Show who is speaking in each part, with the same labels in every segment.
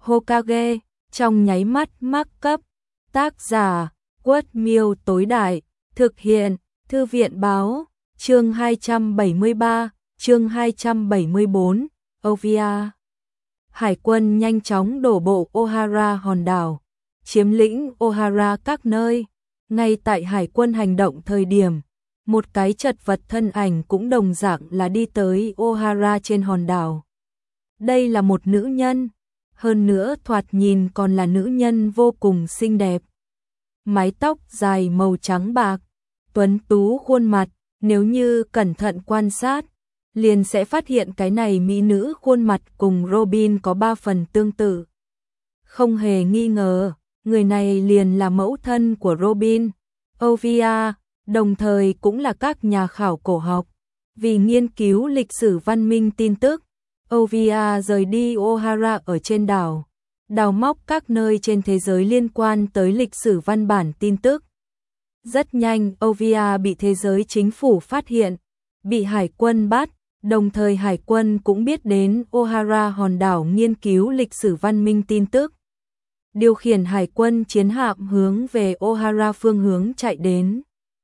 Speaker 1: Hokage, trong nháy mắt mắc cấp. Tác giả, Quất Miêu tối đại, thực hiện, Thư viện báo, chương 273, chương 274, OVA. Hải quân nhanh chóng đổ bộ Ohara hòn đảo, chiếm lĩnh Ohara các nơi. Ngay tại hải quân hành động thời điểm, một cái chật vật thân ảnh cũng đồng dạng là đi tới Ohara trên hòn đảo. Đây là một nữ nhân, hơn nữa thoạt nhìn còn là nữ nhân vô cùng xinh đẹp. Mái tóc dài màu trắng bạc, tuấn tú khuôn mặt, nếu như cẩn thận quan sát, liền sẽ phát hiện cái này mỹ nữ khuôn mặt cùng Robin có 3 phần tương tự. Không hề nghi ngờ, người này liền là mẫu thân của Robin, Ovia, đồng thời cũng là các nhà khảo cổ học. Vì nghiên cứu lịch sử văn minh tin tức, Ovia rời đi Ohara ở trên đảo, đào móc các nơi trên thế giới liên quan tới lịch sử văn bản tin tức. Rất nhanh Ovia bị thế giới chính phủ phát hiện, bị hải quân bắt, đồng thời hải quân cũng biết đến Ohara hòn đảo nghiên cứu lịch sử văn minh tin tức. Điều khiển hải quân chiến hạm hướng về Ohara phương hướng chạy đến.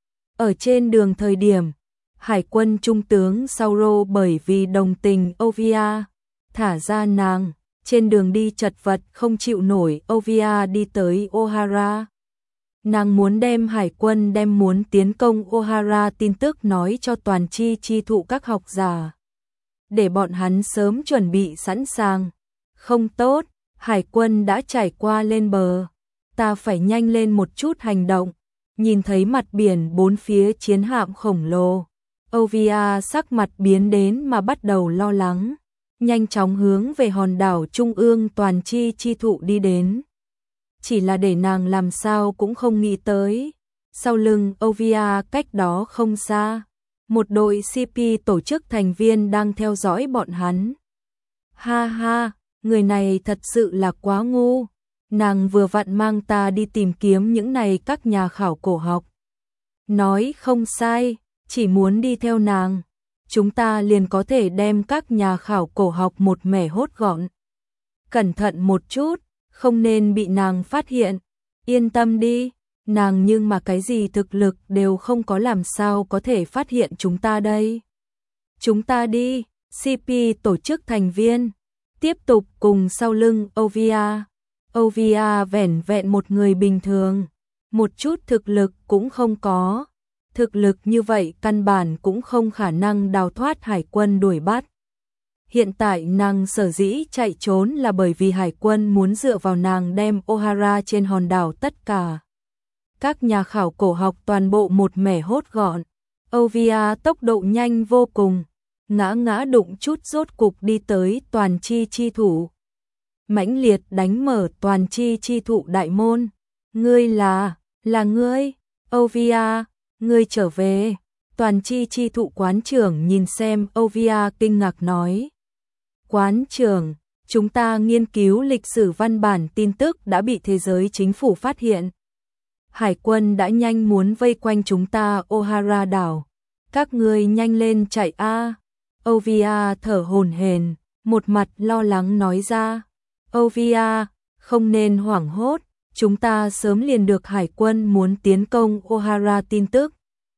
Speaker 1: Ở trên đường thời điểm, hải quân trung tướng Sauro bởi vì đồng tình Ovia, thả ra nàng, trên đường đi chật vật không chịu nổi Ovia đi tới Ohara. Nàng muốn đem hải quân muốn tiến công Ohara tin tức nói cho toàn chi thụ các học giả, để bọn hắn sớm chuẩn bị sẵn sàng. Không tốt, hải quân đã trải qua lên bờ, ta phải nhanh lên một chút hành động. Nhìn thấy mặt biển bốn phía chiến hạm khổng lồ, Ovia sắc mặt biến đến mà bắt đầu lo lắng, nhanh chóng hướng về hòn đảo trung ương toàn chi thụ đi đến. Chỉ là để nàng làm sao cũng không nghĩ tới, sau lưng Ovia cách đó không xa, một đội CP tổ chức thành viên đang theo dõi bọn hắn. Ha ha, người này thật sự là quá ngu. Nàng vừa vặn mang ta đi tìm kiếm những này các nhà khảo cổ học. Nói không sai, chỉ muốn đi theo nàng, chúng ta liền có thể đem các nhà khảo cổ học một mẻ hốt gọn. Cẩn thận một chút, không nên bị nàng phát hiện. Yên tâm đi, nàng nhưng mà cái gì thực lực đều không có, làm sao có thể phát hiện chúng ta đây. Chúng ta đi, CP tổ chức thành viên, tiếp tục cùng sau lưng Ovia. Ovia vẻn vẹn một người bình thường, một chút thực lực cũng không có. Thực lực như vậy căn bản cũng không khả năng đào thoát hải quân đuổi bắt. Hiện tại nàng sở dĩ chạy trốn là bởi vì hải quân muốn dựa vào nàng đem Ohara trên hòn đảo tất cả các nhà khảo cổ học toàn bộ một mẻ hốt gọn. Ovia tốc độ nhanh vô cùng, ngã đụng chút rốt cục đi tới toàn chi thủ. Mãnh liệt đánh mở toàn chi thụ đại môn. Ngươi là ngươi, Ovia, ngươi trở về. Toàn chi thụ quán trưởng nhìn xem Ovia kinh ngạc nói. Quán trưởng, chúng ta nghiên cứu lịch sử văn bản tin tức đã bị thế giới chính phủ phát hiện. Hải quân đã nhanh muốn vây quanh chúng ta Ohara đảo. Các ngươi nhanh lên chạy a. Ovia thở hổn hển, một mặt lo lắng nói ra. Ovia, không nên hoảng hốt, chúng ta sớm liền được hải quân muốn tiến công Ohara tin tức.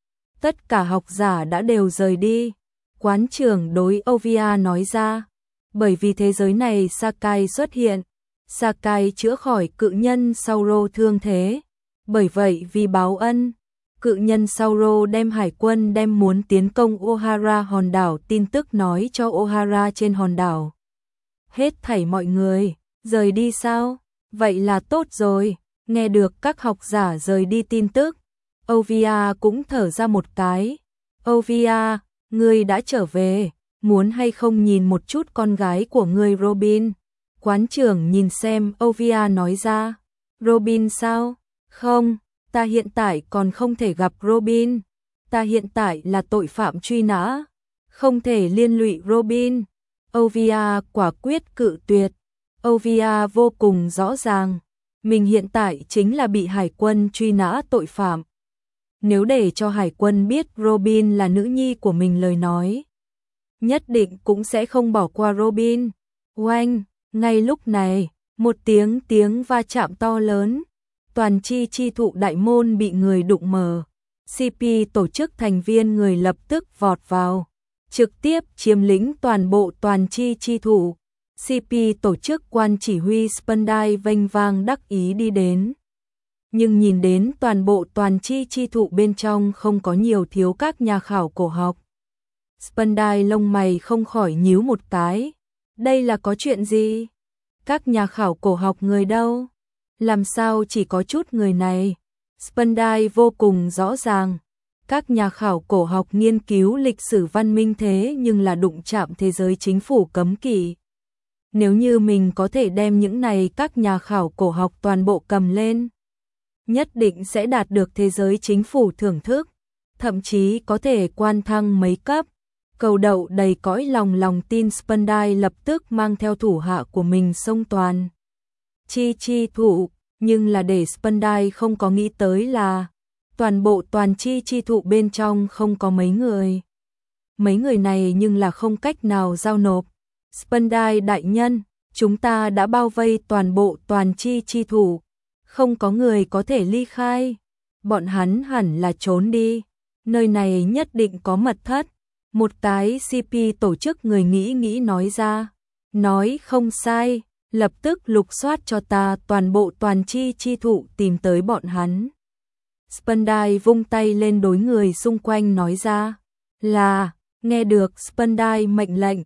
Speaker 1: Tất cả học giả đã đều rời đi. Quán trưởng đối Ovia nói ra. Bởi vì thế giới này Sakai xuất hiện, Sakai chữa khỏi cự nhân Sauro thương thế. Bởi vậy vì báo ân, cự nhân Sauro đem hải quân muốn tiến công Ohara hòn đảo tin tức nói cho Ohara trên hòn đảo. Hết thảy mọi người rời đi sao? Vậy là tốt rồi. Nghe được các học giả rời đi tin tức, Ovia cũng thở ra một cái. Ovia, ngươi đã trở về, muốn hay không nhìn một chút con gái của ngươi Robin? Quán trưởng nhìn xem Ovia nói ra. Robin sao? Không, ta hiện tại còn không thể gặp Robin. Ta hiện tại là tội phạm truy nã, không thể liên lụy Robin. Ovia quả quyết cự tuyệt. Ovia vô cùng rõ ràng, mình hiện tại chính là bị hải quân truy nã tội phạm. Nếu để cho hải quân biết Robin là nữ nhi của mình lời nói, nhất định cũng sẽ không bỏ qua Robin. Oanh, ngay lúc này, Một tiếng va chạm to lớn, toàn chi thụ đại môn bị người đụng mở. CP tổ chức thành viên người lập tức vọt vào, trực tiếp chiếm lĩnh toàn bộ toàn chi thụ. CP tổ chức quan chỉ huy Spandai vênh vang đắc ý đi đến. Nhưng nhìn đến toàn bộ toàn chi thụ bên trong không có nhiều thiếu các nhà khảo cổ học. Spandai lông mày không khỏi nhíu một cái. Đây là có chuyện gì? Các nhà khảo cổ học người đâu? Làm sao chỉ có chút người này? Spandai vô cùng rõ ràng. Các nhà khảo cổ học nghiên cứu lịch sử văn minh thế nhưng là đụng chạm thế giới chính phủ cấm kỵ. Nếu như mình có thể đem những này các nhà khảo cổ học toàn bộ cầm lên, nhất định sẽ đạt được thế giới chính phủ thưởng thức, thậm chí có thể quan thăng mấy cấp. Cầu đậu đầy cõi lòng tin Spandai lập tức mang theo thủ hạ của mình xông toàn chi thụ, nhưng là để Spandai không có nghĩ tới là toàn bộ toàn chi thụ bên trong không có mấy người. Mấy người này nhưng là không cách nào giao nộp. Spandai đại nhân, chúng ta đã bao vây toàn bộ toàn chi thụ, không có người có thể ly khai. Bọn hắn hẳn là trốn đi, nơi này nhất định có mật thất. Một cái CP tổ chức người nghĩ nói ra, nói không sai, lập tức lục soát cho ta toàn bộ toàn chi thụ tìm tới bọn hắn. Spandai vung tay lên đối người xung quanh nói ra, là, nghe được Spandai mệnh lệnh,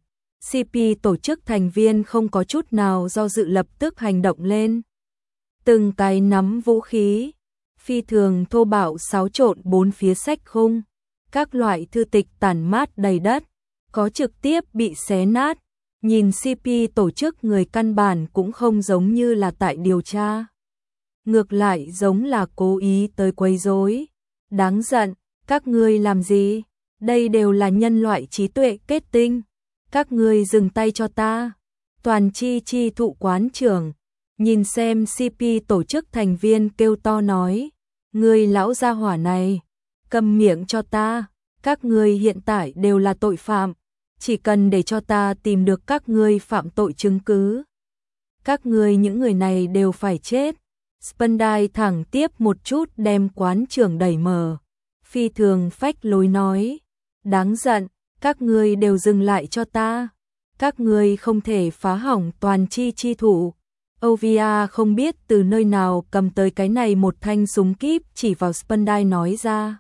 Speaker 1: CP tổ chức thành viên không có chút nào do dự lập tức hành động lên. Từng cái nắm vũ khí, phi thường thô bạo xáo trộn bốn phía sách khung. Các loại thư tịch tản mát đầy đất, có trực tiếp bị xé nát, nhìn CP tổ chức người căn bản cũng không giống như là tại điều tra. Ngược lại giống là cố ý tới quấy rối. Đáng giận, các ngươi làm gì? Đây đều là nhân loại trí tuệ kết tinh. Các ngươi dừng tay cho ta. Toàn chi thụ quán trưởng, nhìn xem CP tổ chức thành viên kêu to nói, ngươi lão gia hỏa này, câm miệng cho ta, các ngươi hiện tại đều là tội phạm, chỉ cần để cho ta tìm được các ngươi phạm tội chứng cứ. Các ngươi những người này đều phải chết. Spandai thẳng tiếp một chút đem quán trưởng đẩy mở, phi thường phách lối nói, đáng giận, các ngươi đều dừng lại cho ta. Các ngươi không thể phá hỏng toàn chi thụ. Ovia không biết từ nơi nào cầm tới cái này một thanh súng kíp chỉ vào Spandai nói ra.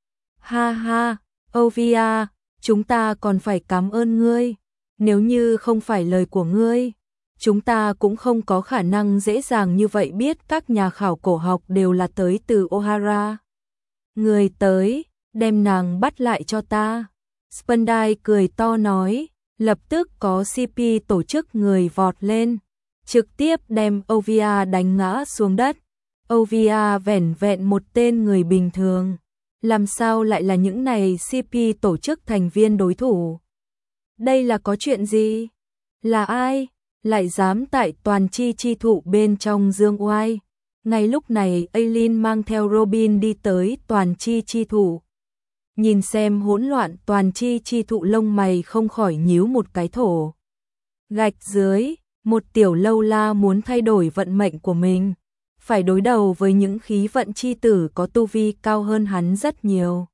Speaker 1: Ha ha, Ovia, chúng ta còn phải cảm ơn ngươi. Nếu như không phải lời của ngươi, chúng ta cũng không có khả năng dễ dàng như vậy biết các nhà khảo cổ học đều là tới từ O'Hara. Người tới, đem nàng bắt lại cho ta. Spandai cười to nói, lập tức có CP tổ chức người vọt lên, trực tiếp đem Ovia đánh ngã xuống đất. Ovia vẻn vẹn một tên người bình thường, làm sao lại là những này CP tổ chức thành viên đối thủ? Đây là có chuyện gì? Là ai? Lại dám tại toàn chi thụ bên trong dương oai? Ngay lúc này Aileen mang theo Robin đi tới toàn chi thụ. Nhìn xem hỗn loạn toàn chi thụ lông mày không khỏi nhíu một cái thổ. Gạch dưới, một tiểu lâu la muốn thay đổi vận mệnh của mình, phải đối đầu với những khí vận chi tử có tu vi cao hơn hắn rất nhiều.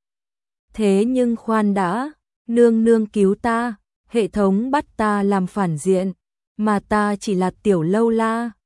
Speaker 1: Thế nhưng khoan đã, nương nương cứu ta, hệ thống bắt ta làm phản diện, mà ta chỉ là tiểu lâu la,